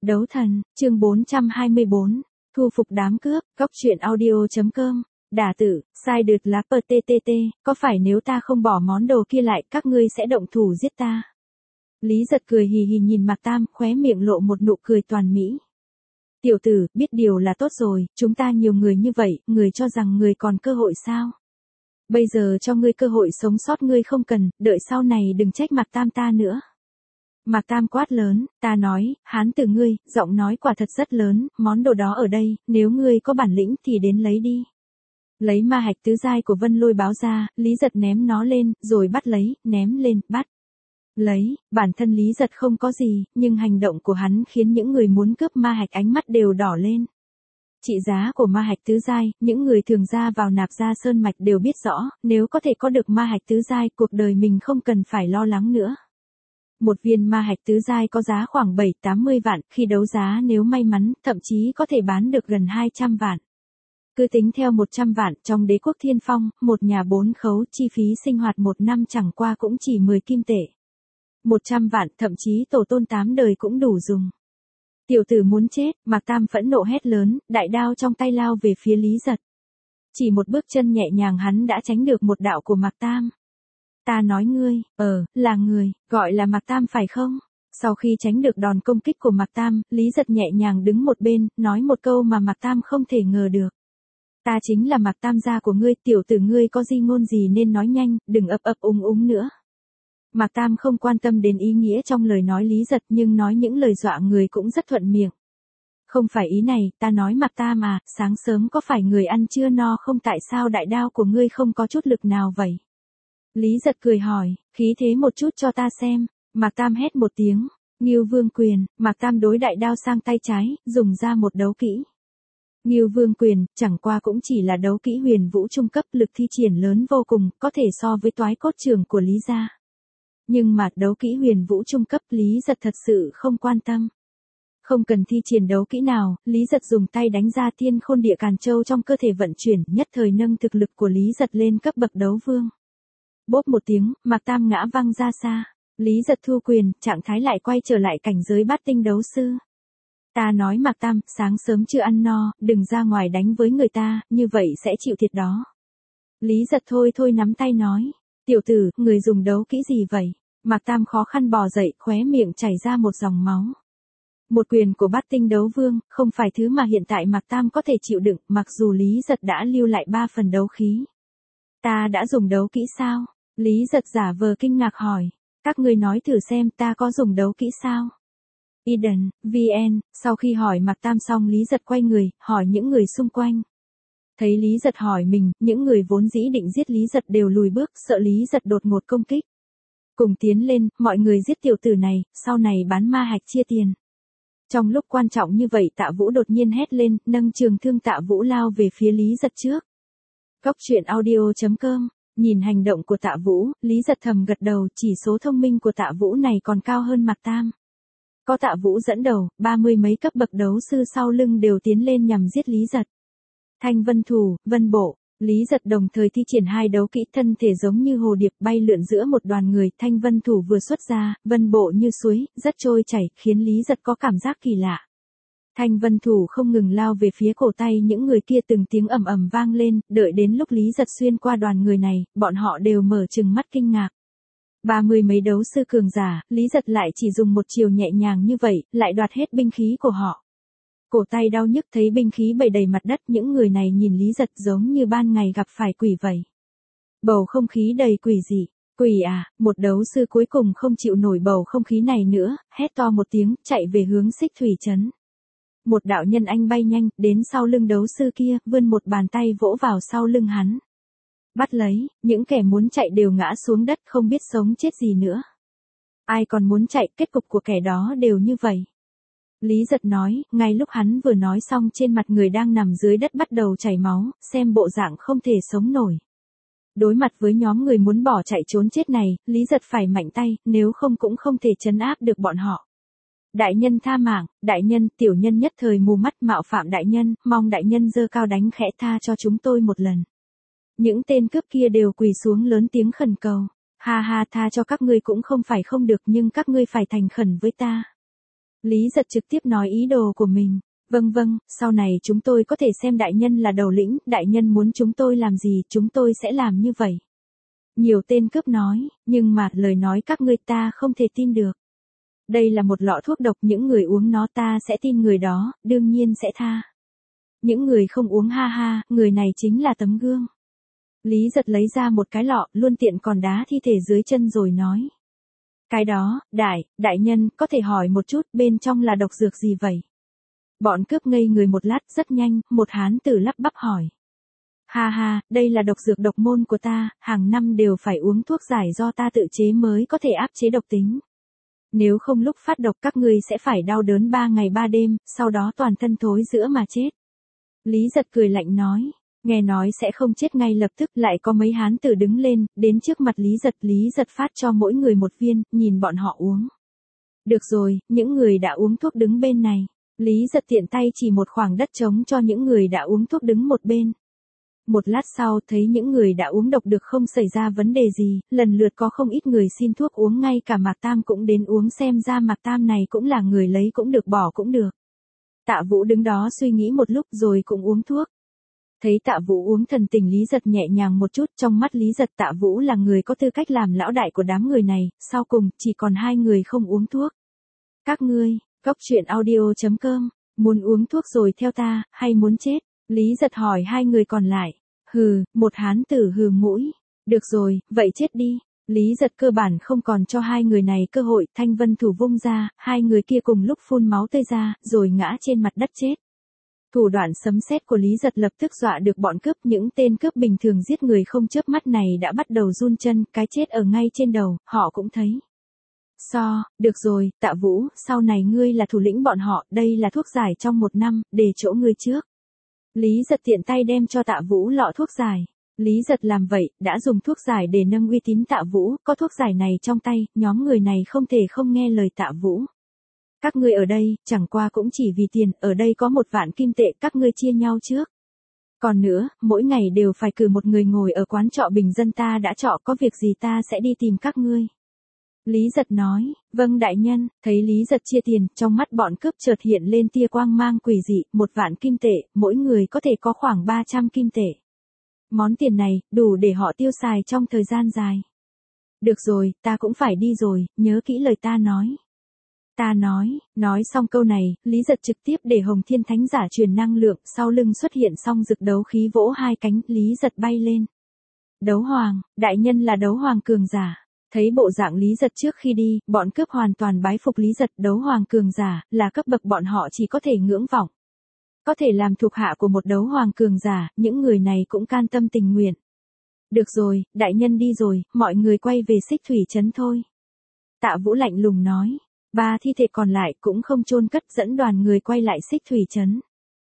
Đấu thần, chương 424, thu phục đám cướp, góc truyện audio.com, đả tử, sai đượt lá PTTT, có phải nếu ta không bỏ món đồ kia lại các ngươi sẽ động thủ giết ta? Lý Giật cười hì hì nhìn Mạc Tam, khóe miệng lộ một nụ cười toàn mỹ. Tiểu tử, biết điều là tốt rồi, chúng ta nhiều người như vậy, người cho rằng người còn cơ hội sao? Bây giờ cho ngươi cơ hội sống sót ngươi không cần, đợi sau này đừng trách Mạc Tam ta nữa. Mạc Tam quát lớn, ta nói, hán tử ngươi, giọng nói quả thật rất lớn, món đồ đó ở đây, nếu ngươi có bản lĩnh thì đến lấy đi. Lấy ma hạch tứ giai của Vân Lôi báo ra, Lý Giật ném nó lên, rồi bắt lấy, ném lên, bắt. Lấy, bản thân Lý Giật không có gì, nhưng hành động của hắn khiến những người muốn cướp ma hạch ánh mắt đều đỏ lên. Trị giá của ma hạch tứ giai, những người thường ra vào Nạp Gia Sơn Mạch đều biết rõ, nếu có thể có được ma hạch tứ giai, cuộc đời mình không cần phải lo lắng nữa. Một viên ma hạch tứ giai có giá khoảng 7-80 vạn, khi đấu giá nếu may mắn, thậm chí có thể bán được gần 200 vạn. Cứ tính theo 100 vạn, trong đế quốc Thiên Phong, một nhà 4 khấu, chi phí sinh hoạt một năm chẳng qua cũng chỉ 10 kim tệ. 100 vạn, thậm chí tổ tôn 8 đời cũng đủ dùng. Tiểu tử muốn chết, Mạc Tam phẫn nộ hét lớn, đại đao trong tay lao về phía Lý Giật. Chỉ một bước chân nhẹ nhàng hắn đã tránh được một đạo của Mạc Tam. Ta nói ngươi, là người, gọi là Mạc Tam phải không? Sau khi tránh được đòn công kích của Mạc Tam, Lý Giật nhẹ nhàng đứng một bên, nói một câu mà Mạc Tam không thể ngờ được. Ta chính là Mạc Tam gia của ngươi, tiểu tử ngươi có di ngôn gì nên nói nhanh, đừng ấp ấp úng úng nữa. Mạc Tam không quan tâm đến ý nghĩa trong lời nói Lý Giật nhưng nói những lời dọa người cũng rất thuận miệng. Không phải ý này, ta nói Mạc Tam mà, sáng sớm có phải người ăn chưa no không, tại sao đại đao của ngươi không có chút lực nào vậy? Lý Giật cười hỏi, khí thế một chút cho ta xem. Mạc Tam hét một tiếng, Ngưu Vương Quyền, Mạc Tam đối đại đao sang tay trái, dùng ra một đấu kỹ. Ngưu Vương Quyền, chẳng qua cũng chỉ là đấu kỹ huyền vũ trung cấp, lực thi triển lớn vô cùng, có thể so với toái cốt trường của Lý gia. Nhưng mà đấu kỹ huyền vũ trung cấp Lý Giật thật sự không quan tâm. Không cần thi triển đấu kỹ nào, Lý Giật dùng tay đánh ra Thiên Khôn Địa Càn Châu trong cơ thể vận chuyển, nhất thời nâng thực lực của Lý Giật lên cấp bậc đấu vương. Bốp một tiếng, Mạc Tam ngã văng ra xa. Lý Giật thu quyền, trạng thái lại quay trở lại cảnh giới bát tinh đấu sư. Ta nói Mạc Tam, sáng sớm chưa ăn no, đừng ra ngoài đánh với người ta, như vậy sẽ chịu thiệt đó. Lý Giật thôi nắm tay nói. Tiểu tử, người dùng đấu kỹ gì vậy? Mạc Tam khó khăn bò dậy, khóe miệng chảy ra một dòng máu. Một quyền của bát tinh đấu vương, không phải thứ mà hiện tại Mạc Tam có thể chịu đựng, mặc dù Lý Giật đã lưu lại 3 phần đấu khí. Ta đã dùng đấu kỹ sao? Lý Giật giả vờ kinh ngạc hỏi. Các ngươi nói thử xem ta có dùng đấu kỹ sao? Eden, VN, sau khi hỏi Mạc Tam xong Lý Giật quay người, hỏi những người xung quanh. Thấy Lý Giật hỏi mình, những người vốn dĩ định giết Lý Giật đều lùi bước, sợ Lý Giật đột ngột công kích. Cùng tiến lên, mọi người giết tiểu tử này, sau này bán ma hạch chia tiền. Trong lúc quan trọng như vậy Tạ Vũ đột nhiên hét lên, nâng trường thương Tạ Vũ lao về phía Lý Giật trước. Góc truyện audio.com, nhìn hành động của Tạ Vũ, Lý Giật thầm gật đầu, chỉ số thông minh của Tạ Vũ này còn cao hơn Mạc Tam. Có Tạ Vũ dẫn đầu, 30 mấy cấp bậc đấu sư sau lưng đều tiến lên nhằm giết Lý Giật. Thanh Vân Thủ, Vân Bộ, Lý Giật đồng thời thi triển 2 đấu kỹ, thân thể giống như hồ điệp bay lượn giữa một đoàn người, Thanh Vân Thủ vừa xuất ra, Vân Bộ như suối, rất trôi chảy, khiến Lý Giật có cảm giác kỳ lạ. Thanh Vân Thủ không ngừng lao về phía cổ tay những người kia, từng tiếng ầm ầm vang lên, đợi đến lúc Lý Giật xuyên qua đoàn người này, bọn họ đều mở trừng mắt kinh ngạc. 30 mấy đấu sư cường giả, Lý Giật lại chỉ dùng một chiều nhẹ nhàng như vậy, lại đoạt hết binh khí của họ. Cổ tay đau nhức thấy binh khí bày đầy mặt đất, những người này nhìn Lý Giật giống như ban ngày gặp phải quỷ vậy. Bầu không khí đầy quỷ dị. Quỷ à, một đấu sư cuối cùng không chịu nổi bầu không khí này nữa, hét to một tiếng, chạy về hướng Xích Thủy Trấn. Một đạo nhân anh bay nhanh, đến sau lưng đấu sư kia, vươn một bàn tay vỗ vào sau lưng hắn. Bắt lấy, những kẻ muốn chạy đều ngã xuống đất không biết sống chết gì nữa. Ai còn muốn chạy, kết cục của kẻ đó đều như vậy. Lý Giật nói, ngay lúc hắn vừa nói xong trên mặt người đang nằm dưới đất bắt đầu chảy máu, xem bộ dạng không thể sống nổi. Đối mặt với nhóm người muốn bỏ chạy trốn chết này, Lý Giật phải mạnh tay, nếu không cũng không thể trấn áp được bọn họ. Đại nhân tha mạng, đại nhân, tiểu nhân nhất thời mù mắt mạo phạm đại nhân, mong đại nhân giơ cao đánh khẽ tha cho chúng tôi một lần. Những tên cướp kia đều quỳ xuống lớn tiếng khẩn cầu. Ha ha, tha cho các ngươi cũng không phải không được nhưng các ngươi phải thành khẩn với ta. Lý Giật trực tiếp nói ý đồ của mình. Vâng vâng, sau này chúng tôi có thể xem đại nhân là đầu lĩnh, đại nhân muốn chúng tôi làm gì chúng tôi sẽ làm như vậy. Nhiều tên cướp nói, nhưng mà lời nói các ngươi ta không thể tin được. Đây là một lọ thuốc độc, những người uống nó ta sẽ tin người đó, đương nhiên sẽ tha. Những người không uống ha ha, người này chính là tấm gương. Lý Giật lấy ra một cái lọ, luôn tiện còn đá thi thể dưới chân rồi nói. Cái đó, đại nhân, có thể hỏi một chút bên trong là độc dược gì vậy? Bọn cướp ngây người một lát, rất nhanh, một hán tử lắp bắp hỏi. Ha ha, đây là độc dược độc môn của ta, hàng năm đều phải uống thuốc giải do ta tự chế mới có thể áp chế độc tính. Nếu không lúc phát độc các ngươi sẽ phải đau đớn 3 ngày 3 đêm, sau đó toàn thân thối rữa mà chết. Lý Giật cười lạnh nói, nghe nói sẽ không chết ngay lập tức, lại có mấy hán tử đứng lên, đến trước mặt Lý Giật phát cho mỗi người một viên, nhìn bọn họ uống. Được rồi, những người đã uống thuốc đứng bên này. Lý Giật tiện tay chỉ một khoảng đất trống cho những người đã uống thuốc đứng một bên. Một lát sau thấy những người đã uống độc được không xảy ra vấn đề gì, lần lượt có không ít người xin thuốc uống, ngay cả Mạc Tam cũng đến uống, xem ra Mạc Tam này cũng là người lấy cũng được bỏ cũng được. Tạ Vũ đứng đó suy nghĩ một lúc rồi cũng uống thuốc. Thấy Tạ Vũ uống, thần tình Lý Giật nhẹ nhàng một chút, trong mắt Lý Giật Tạ Vũ là người có tư cách làm lão đại của đám người này, sau cùng chỉ còn 2 người không uống thuốc. Các ngươi, Cốc.audio.com, muốn uống thuốc rồi theo ta, hay muốn chết? Lý Giật hỏi 2 người còn lại. Hừ, một hán tử hừ mũi. Được rồi, vậy chết đi. Lý Giật cơ bản không còn cho 2 người này cơ hội, thanh vân thủ vung ra, 2 người kia cùng lúc phun máu tươi ra, rồi ngã trên mặt đất chết. Thủ đoạn sấm sét của Lý Giật lập tức dọa được bọn cướp, những tên cướp bình thường giết người không chớp mắt này đã bắt đầu run chân, cái chết ở ngay trên đầu, họ cũng thấy. Được rồi, Tạ Vũ, sau này ngươi là thủ lĩnh bọn họ, đây là thuốc giải trong 1 năm, để chỗ ngươi trước. Lý Giật tiện tay đem cho Tạ Vũ lọ thuốc giải. Lý Giật làm vậy, đã dùng thuốc giải để nâng uy tín Tạ Vũ, có thuốc giải này trong tay, nhóm người này không thể không nghe lời Tạ Vũ. Các ngươi ở đây, chẳng qua cũng chỉ vì tiền, ở đây có 1 vạn kim tệ, các ngươi chia nhau trước. Còn nữa, mỗi ngày đều phải cử một người ngồi ở quán trọ bình dân ta đã trọ, có việc gì ta sẽ đi tìm các ngươi. Lý Giật nói, vâng đại nhân, thấy Lý Giật chia tiền, trong mắt bọn cướp chợt hiện lên tia quang mang quỷ dị, 1 vạn kim tệ, mỗi người có thể có khoảng 300 kim tệ. Món tiền này, đủ để họ tiêu xài trong thời gian dài. Được rồi, ta cũng phải đi rồi, nhớ kỹ lời ta nói. Ta nói xong câu này, Lý Giật trực tiếp để Hồng Thiên Thánh Giả truyền năng lượng, sau lưng xuất hiện song dực đấu khí vỗ 2 cánh, Lý Giật bay lên. Đấu Hoàng, đại nhân là Đấu Hoàng cường giả. Thấy bộ dạng Lý Giật trước khi đi, bọn cướp hoàn toàn bái phục Lý Giật, Đấu Hoàng cường giả, là cấp bậc bọn họ chỉ có thể ngưỡng vọng. Có thể làm thuộc hạ của một Đấu Hoàng cường giả, những người này cũng can tâm tình nguyện. Được rồi, đại nhân đi rồi, mọi người quay về Xích Thủy Trấn thôi. Tạ Vũ lạnh lùng nói. 3 thi thể còn lại cũng không chôn cất, dẫn đoàn người quay lại Xích Thủy Trấn.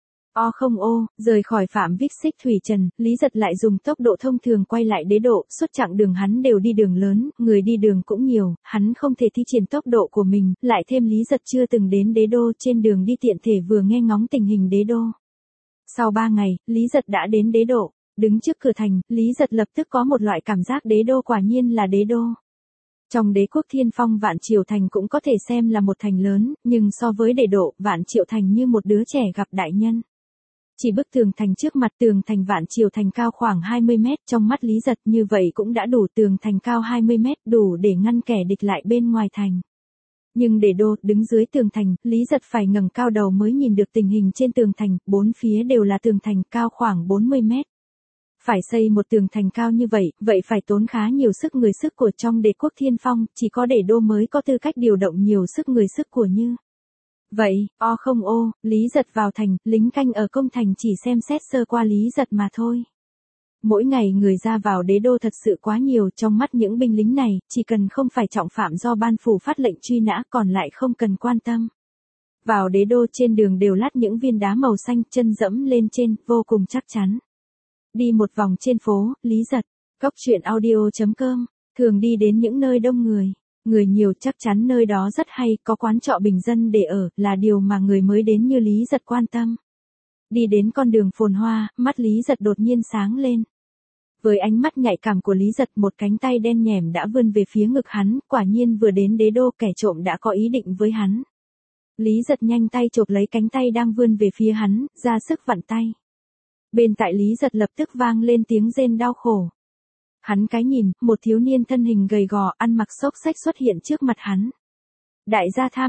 Rời khỏi phạm vi Xích Thủy Trần, Lý Giật lại dùng tốc độ thông thường quay lại đế độ, suốt chặng đường hắn đều đi đường lớn, người đi đường cũng nhiều, hắn không thể thi triển tốc độ của mình, lại thêm Lý Giật chưa từng đến đế đô, trên đường đi tiện thể vừa nghe ngóng tình hình đế đô. Sau 3 ngày, Lý Giật đã đến đế độ, đứng trước cửa thành, Lý Giật lập tức có một loại cảm giác đế đô quả nhiên là đế đô. Trong đế quốc Thiên Phong Vạn Triều Thành cũng có thể xem là một thành lớn, nhưng so với đế độ, Vạn Triệu Thành như một đứa trẻ gặp đại nhân. Chỉ bức tường thành trước mặt, tường thành Vạn Triều Thành cao khoảng 20 mét, trong mắt Lý Giật như vậy cũng đã đủ, tường thành cao 20 mét, đủ để ngăn kẻ địch lại bên ngoài thành. Nhưng để đô, đứng dưới tường thành, Lý Giật phải ngẩng cao đầu mới nhìn được tình hình trên tường thành, 4 phía đều là tường thành cao khoảng 40 mét. Phải xây một tường thành cao như vậy phải tốn khá nhiều sức người, sức của trong đế quốc Thiên Phong, chỉ có đế đô mới có tư cách điều động nhiều sức người sức của như. Vậy, Lý Giật vào thành, lính canh ở công thành chỉ xem xét sơ qua Lý Giật mà thôi. Mỗi ngày người ra vào đế đô thật sự quá nhiều, trong mắt những binh lính này, chỉ cần không phải trọng phạm do ban phủ phát lệnh truy nã, còn lại không cần quan tâm. Vào đế đô trên đường đều lát những viên đá màu xanh, chân dẫm lên trên, vô cùng chắc chắn. Đi một vòng trên phố, Lý Giật, Cốc.audio.com, thường đi đến những nơi đông người. Người nhiều chắc chắn nơi đó rất hay, có quán trọ bình dân để ở, là điều mà người mới đến như Lý Giật quan tâm. Đi đến con đường phồn hoa, mắt Lý Giật đột nhiên sáng lên. Với ánh mắt nhạy cảm của Lý Giật, một cánh tay đen nhẻm đã vươn về phía ngực hắn, quả nhiên vừa đến đế đô, kẻ trộm đã có ý định với hắn. Lý Giật nhanh tay chộp lấy cánh tay đang vươn về phía hắn, ra sức vặn tay. Bên tại Lý Giật lập tức vang lên tiếng rên đau khổ. Hắn cái nhìn, một thiếu niên thân hình gầy gò, ăn mặc xốc xách xuất hiện trước mặt hắn. Đại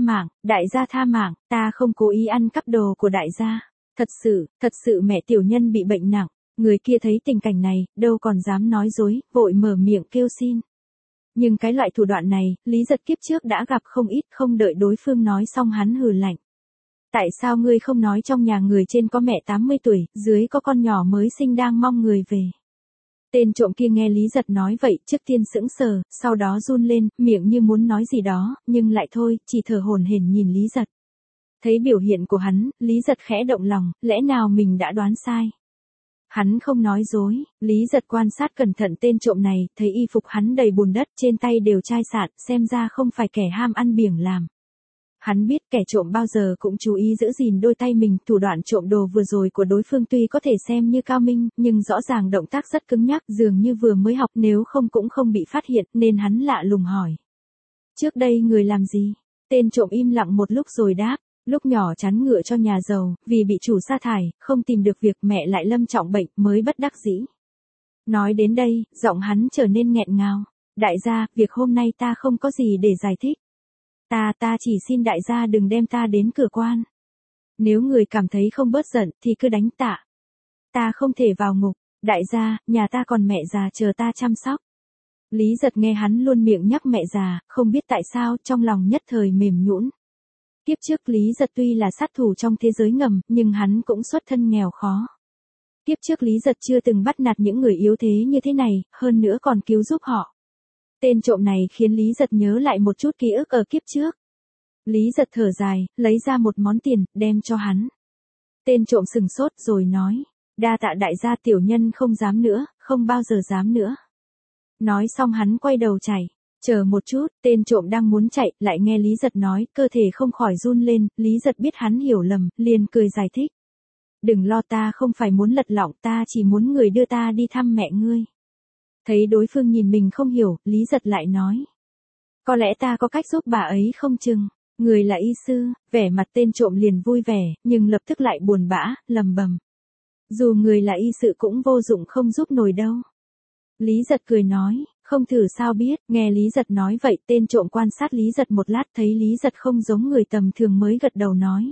gia tha mạng, ta không cố ý ăn cắp đồ của đại gia. Thật sự mẹ tiểu nhân bị bệnh nặng. Người kia thấy tình cảnh này, đâu còn dám nói dối, vội mở miệng kêu xin. Nhưng cái loại thủ đoạn này, Lý Giật kiếp trước đã gặp không ít, không đợi đối phương nói xong hắn hừ lạnh. Tại sao ngươi không nói trong nhà người trên có mẹ 80 tuổi, dưới có con nhỏ mới sinh đang mong người về. Tên trộm kia nghe Lý Giật nói vậy, trước tiên sững sờ, sau đó run lên, miệng như muốn nói gì đó, nhưng lại thôi, chỉ thở hổn hển nhìn Lý Giật. Thấy biểu hiện của hắn, Lý Giật khẽ động lòng, lẽ nào mình đã đoán sai. Hắn không nói dối, Lý Giật quan sát cẩn thận tên trộm này, thấy y phục hắn đầy bùn đất, trên tay đều chai sạn, xem ra không phải kẻ ham ăn biểng làm. Hắn biết kẻ trộm bao giờ cũng chú ý giữ gìn đôi tay mình, thủ đoạn trộm đồ vừa rồi của đối phương tuy có thể xem như cao minh, nhưng rõ ràng động tác rất cứng nhắc, dường như vừa mới học, nếu không cũng không bị phát hiện, nên hắn lạ lùng hỏi. Trước đây người làm gì? Tên trộm im lặng một lúc rồi đáp. Lúc nhỏ chắn ngựa cho nhà giàu, vì bị chủ sa thải, không tìm được việc, mẹ lại lâm trọng bệnh, mới bất đắc dĩ. Nói đến đây, giọng hắn trở nên nghẹn ngào. Đại gia, việc hôm nay ta không có gì để giải thích. Ta chỉ xin đại gia đừng đem ta đến cửa quan. Nếu người cảm thấy không bớt giận, thì cứ đánh tạ. Ta không thể vào ngục. Đại gia, nhà ta còn mẹ già chờ ta chăm sóc. Lý Giật nghe hắn luôn miệng nhắc mẹ già, không biết tại sao, trong lòng nhất thời mềm nhũn. Kiếp trước Lý Giật tuy là sát thủ trong thế giới ngầm, nhưng hắn cũng xuất thân nghèo khó. Kiếp trước Lý Giật chưa từng bắt nạt những người yếu thế như thế này, hơn nữa còn cứu giúp họ. Tên trộm này khiến Lý Giật nhớ lại một chút ký ức ở kiếp trước. Lý Giật thở dài, lấy ra một món tiền, đem cho hắn. Tên trộm sừng sốt rồi nói, đa tạ đại gia, tiểu nhân không dám nữa, không bao giờ dám nữa. Nói xong hắn quay đầu chạy. Chờ một chút, tên trộm đang muốn chạy, lại nghe Lý Giật nói, cơ thể không khỏi run lên, Lý Giật biết hắn hiểu lầm, liền cười giải thích. Đừng lo, ta không phải muốn lật lọng, ta chỉ muốn người đưa ta đi thăm mẹ ngươi. Thấy đối phương nhìn mình không hiểu, Lý Giật lại nói. Có lẽ ta có cách giúp bà ấy không chừng, người là y sư, vẻ mặt tên trộm liền vui vẻ, nhưng lập tức lại buồn bã, lầm bầm. Dù người là y sự cũng vô dụng, không giúp nổi đâu. Lý Giật cười nói, không thử sao biết, nghe Lý Giật nói vậy, tên trộm quan sát Lý Giật một lát, thấy Lý Giật không giống người tầm thường mới gật đầu nói.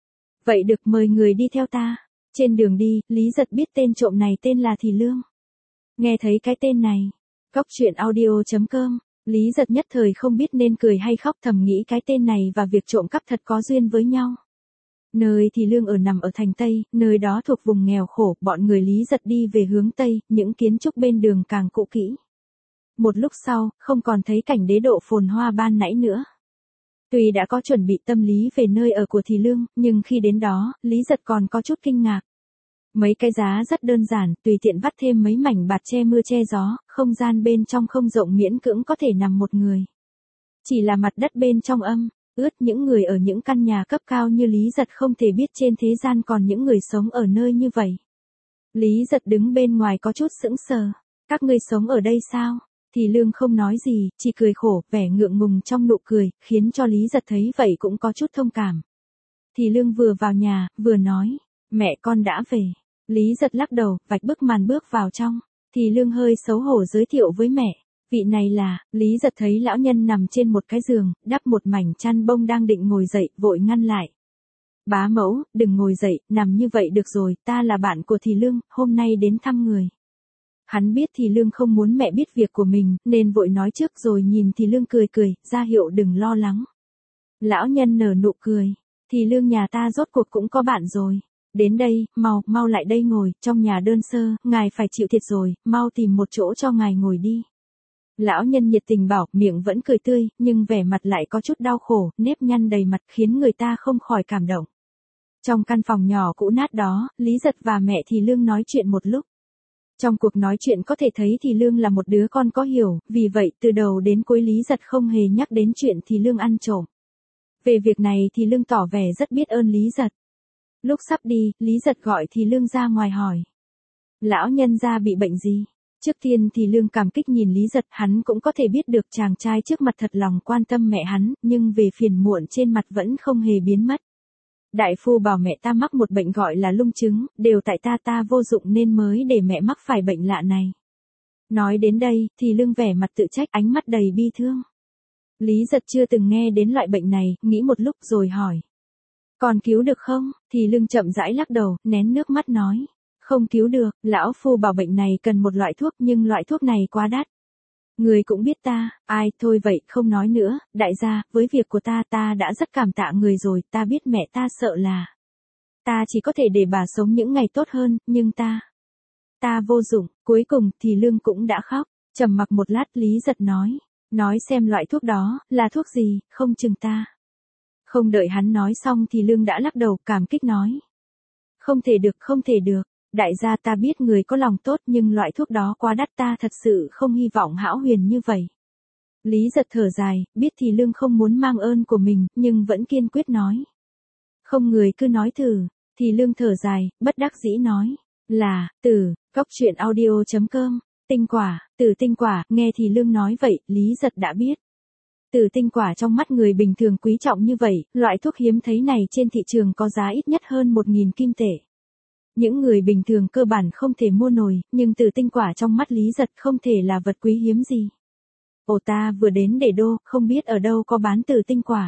Vậy được, mời người đi theo ta. Trên đường đi, Lý Giật biết tên trộm này tên là Thì Lương. Nghe thấy cái tên này, coctruyện.audio.com, Lý Giật nhất thời không biết nên cười hay khóc, thầm nghĩ cái tên này và việc trộm cắp thật có duyên với nhau. Nơi Thì Lương ở nằm ở thành Tây, nơi đó thuộc vùng nghèo khổ, bọn người Lý Giật đi về hướng Tây, những kiến trúc bên đường càng cũ kỹ. Một lúc sau, không còn thấy cảnh đế độ phồn hoa ban nãy nữa. Tuy đã có chuẩn bị tâm lý về nơi ở của Thì Lương, nhưng khi đến đó, Lý Giật còn có chút kinh ngạc. Mấy cái giá rất đơn giản, tùy tiện vắt thêm mấy mảnh bạt che mưa che gió, không gian bên trong không rộng, miễn cưỡng có thể nằm một người. Chỉ là mặt đất bên trong âm, ướt, những người ở những căn nhà cấp cao như Lý Giật không thể biết trên thế gian còn những người sống ở nơi như vậy. Lý Giật đứng bên ngoài có chút sững sờ. Các ngươi sống ở đây sao? Thì Lương không nói gì, chỉ cười khổ, vẻ ngượng ngùng trong nụ cười, khiến cho Lý Giật thấy vậy cũng có chút thông cảm. Thì Lương vừa vào nhà, vừa nói, mẹ con đã về. Lý Giật lắc đầu, vạch bức màn bước vào trong. Thì Lương hơi xấu hổ giới thiệu với mẹ. Vị này là, Lý Giật thấy lão nhân nằm trên một cái giường, đắp một mảnh chăn bông đang định ngồi dậy, vội ngăn lại. Bá mẫu, đừng ngồi dậy, nằm như vậy được rồi, ta là bạn của Thì Lương, hôm nay đến thăm người. Hắn biết Thì Lương không muốn mẹ biết việc của mình, nên vội nói trước rồi nhìn Thì Lương cười cười, ra hiệu đừng lo lắng. Lão nhân nở nụ cười, Thì Lương nhà ta rốt cuộc cũng có bạn rồi. Đến đây, mau lại đây ngồi, trong nhà đơn sơ, ngài phải chịu thiệt rồi, mau tìm một chỗ cho ngài ngồi đi. Lão nhân nhiệt tình bảo, miệng vẫn cười tươi, nhưng vẻ mặt lại có chút đau khổ, nếp nhăn đầy mặt khiến người ta không khỏi cảm động. Trong căn phòng nhỏ cũ nát đó, Lý Giật và mẹ Thì Lương nói chuyện một lúc. Trong cuộc nói chuyện có thể thấy Thì Lương là một đứa con có hiểu, vì vậy từ đầu đến cuối Lý Giật không hề nhắc đến chuyện Thì Lương ăn trộm. Về việc này Thì Lương tỏ vẻ rất biết ơn Lý Giật. Lúc sắp đi, Lý Giật gọi Thì Lương ra ngoài hỏi. Lão nhân gia bị bệnh gì? Trước tiên thì Lương cảm kích nhìn Lý Giật, hắn cũng có thể biết được chàng trai trước mặt thật lòng quan tâm mẹ hắn, nhưng về phiền muộn trên mặt vẫn không hề biến mất. Đại phu bảo mẹ ta mắc một bệnh gọi là lung chứng, đều tại ta vô dụng nên mới để mẹ mắc phải bệnh lạ này. Nói đến đây, thì Lương vẻ mặt tự trách, ánh mắt đầy bi thương. Lý Giật chưa từng nghe đến loại bệnh này, nghĩ một lúc rồi hỏi. Còn cứu được không? Thì Lương chậm rãi lắc đầu, nén nước mắt nói. Không cứu được, lão phu bảo bệnh này cần một loại thuốc nhưng loại thuốc này quá đắt. Người cũng biết ta, ai, thôi vậy, không nói nữa, đại gia, với việc của ta đã rất cảm tạ người rồi, ta biết mẹ ta sợ là. Ta chỉ có thể để bà sống những ngày tốt hơn, nhưng ta vô dụng, cuối cùng thì Lương cũng đã khóc, trầm mặc một lát Lý Giật nói xem loại thuốc đó, là thuốc gì, không chừng ta. Không đợi hắn nói xong thì Lương đã lắc đầu, cảm kích nói. Không thể được. Đại gia ta biết người có lòng tốt nhưng loại thuốc đó quá đắt ta thật sự không hy vọng hão huyền như vậy. Lý Giật thở dài, biết thì Lương không muốn mang ơn của mình, nhưng vẫn kiên quyết nói. Không người cứ nói thử, thì Lương thở dài, bất đắc dĩ nói. Là, coctruyện.audio.com, tử tinh quả, nghe thì Lương nói vậy, Lý Giật đã biết. Tử tinh quả trong mắt người bình thường quý trọng như vậy, loại thuốc hiếm thấy này trên thị trường có giá ít nhất hơn 1.000 kim tệ. Những người bình thường cơ bản không thể mua nổi, nhưng tử tinh quả trong mắt Lý Giật không thể là vật quý hiếm gì. Ồ, ta vừa đến Đế Đô, không biết ở đâu có bán tử tinh quả.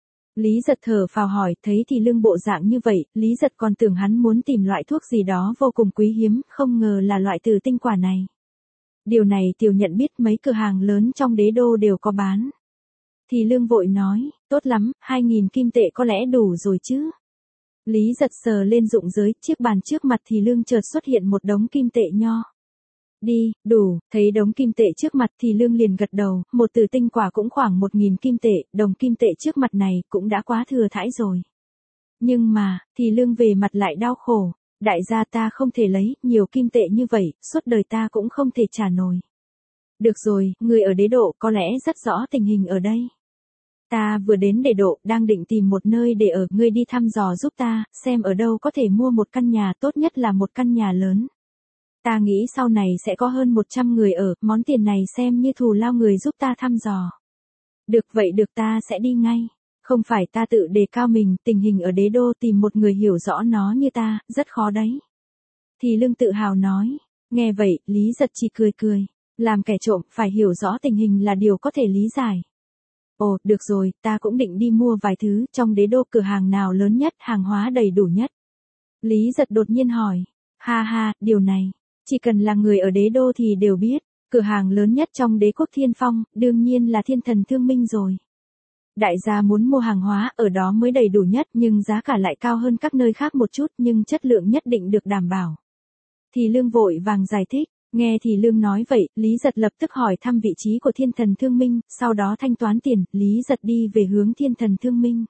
Lý Giật thở phào hỏi, thấy thì Lương bộ dạng như vậy, Lý Giật còn tưởng hắn muốn tìm loại thuốc gì đó vô cùng quý hiếm, không ngờ là loại tử tinh quả này. Điều này tiểu nhận biết mấy cửa hàng lớn trong Đế Đô đều có bán. Thì Lương vội nói, tốt lắm, 2.000 kim tệ có lẽ đủ rồi chứ. Lý Giật sờ lên dụng giới, chiếc bàn trước mặt thì Lương chợt xuất hiện một đống kim tệ nho. Đi, đủ, thấy đống kim tệ trước mặt thì Lương liền gật đầu, một tử tinh quả cũng khoảng 1.000 kim tệ, đồng kim tệ trước mặt này cũng đã quá thừa thãi rồi. Nhưng mà, thì Lương về mặt lại đau khổ, đại gia ta không thể lấy, nhiều kim tệ như vậy, suốt đời ta cũng không thể trả nổi. Được rồi, người ở Đế Độ có lẽ rất rõ tình hình ở đây. Ta vừa đến Đế Độ, đang định tìm một nơi để ở, ngươi đi thăm dò giúp ta, xem ở đâu có thể mua một căn nhà, tốt nhất là một căn nhà lớn. Ta nghĩ sau này sẽ có hơn 100 người ở, món tiền này xem như thù lao người giúp ta thăm dò. Được vậy được, ta sẽ đi ngay. Không phải ta tự đề cao mình, tình hình ở Đế Đô tìm một người hiểu rõ nó như ta, rất khó đấy. Thì Lương tự hào nói, nghe vậy, Lý Giật chỉ cười. Làm kẻ trộm, phải hiểu rõ tình hình là điều có thể lý giải. Ồ, được rồi, ta cũng định đi mua vài thứ, trong Đế Đô cửa hàng nào lớn nhất, hàng hóa đầy đủ nhất. Lý Giật đột nhiên hỏi, ha, điều này, chỉ cần là người ở Đế Đô thì đều biết, cửa hàng lớn nhất trong Đế quốc Thiên Phong, đương nhiên là Thiên Thần Thương Minh rồi. Đại gia muốn mua hàng hóa ở đó mới đầy đủ nhất nhưng giá cả lại cao hơn các nơi khác một chút nhưng chất lượng nhất định được đảm bảo. Thì Lương vội vàng giải thích. Nghe thì Lương nói vậy, Lý Giật lập tức hỏi thăm vị trí của Thiên Thần Thương Minh, sau đó thanh toán tiền, Lý Giật đi về hướng Thiên Thần Thương Minh.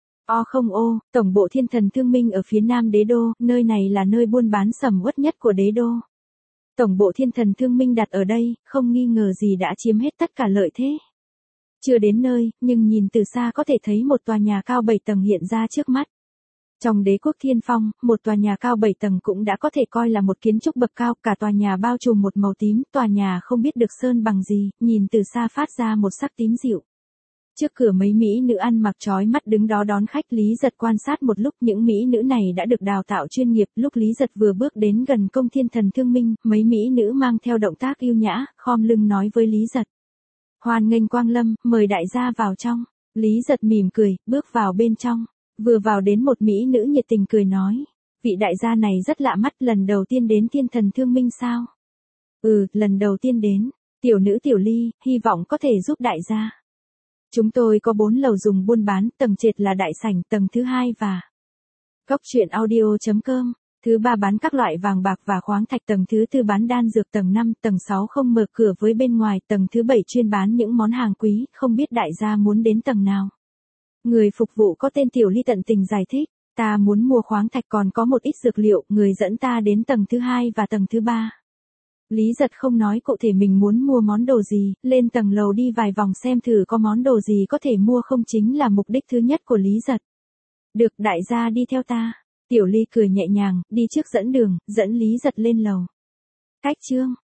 Tổng bộ Thiên Thần Thương Minh ở phía nam Đế Đô, nơi này là nơi buôn bán sầm uất nhất của Đế Đô. Tổng bộ Thiên Thần Thương Minh đặt ở đây, không nghi ngờ gì đã chiếm hết tất cả lợi thế. Chưa đến nơi, nhưng nhìn từ xa có thể thấy một tòa nhà cao 7 tầng hiện ra trước mắt. Trong Đế quốc Thiên Phong, một tòa nhà cao 7 tầng cũng đã có thể coi là một kiến trúc bậc cao, cả tòa nhà bao trùm một màu tím, tòa nhà không biết được sơn bằng gì, nhìn từ xa phát ra một sắc tím dịu. Trước cửa mấy mỹ nữ ăn mặc chói mắt đứng đó đón khách, Lý Giật quan sát một lúc, những mỹ nữ này đã được đào tạo chuyên nghiệp, lúc Lý Giật vừa bước đến gần công Thiên Thần Thương Minh, mấy mỹ nữ mang theo động tác yêu nhã, khom lưng nói với Lý Giật. Hoan nghênh quang lâm, mời đại gia vào trong. Lý Giật mỉm cười, bước vào bên trong. Vừa vào đến một mỹ nữ nhiệt tình cười nói. Vị đại gia này rất lạ mắt, lần đầu tiên đến Thiên Thần Thương Minh sao? Ừ, lần đầu tiên đến. Tiểu nữ Tiểu Ly, hy vọng có thể giúp đại gia. Chúng tôi có 4 lầu dùng buôn bán, tầng trệt là đại sảnh, tầng thứ 2 và coctruyện.audio.com. Thứ 3 bán các loại vàng bạc và khoáng thạch, tầng thứ 4 bán đan dược, tầng 5, tầng 6 không mở cửa với bên ngoài, tầng thứ 7 chuyên bán những món hàng quý, không biết đại gia muốn đến tầng nào. Người phục vụ có tên Tiểu Ly tận tình giải thích, ta muốn mua khoáng thạch còn có một ít dược liệu, người dẫn ta đến tầng thứ 2 và tầng thứ 3. Lý Giật không nói cụ thể mình muốn mua món đồ gì, lên tầng lầu đi vài vòng xem thử có món đồ gì có thể mua không chính là mục đích thứ nhất của Lý Giật. Được, đại gia đi theo ta. Tiểu Ly cười nhẹ nhàng, đi trước dẫn đường, dẫn Lý Giật lên lầu. Cách chương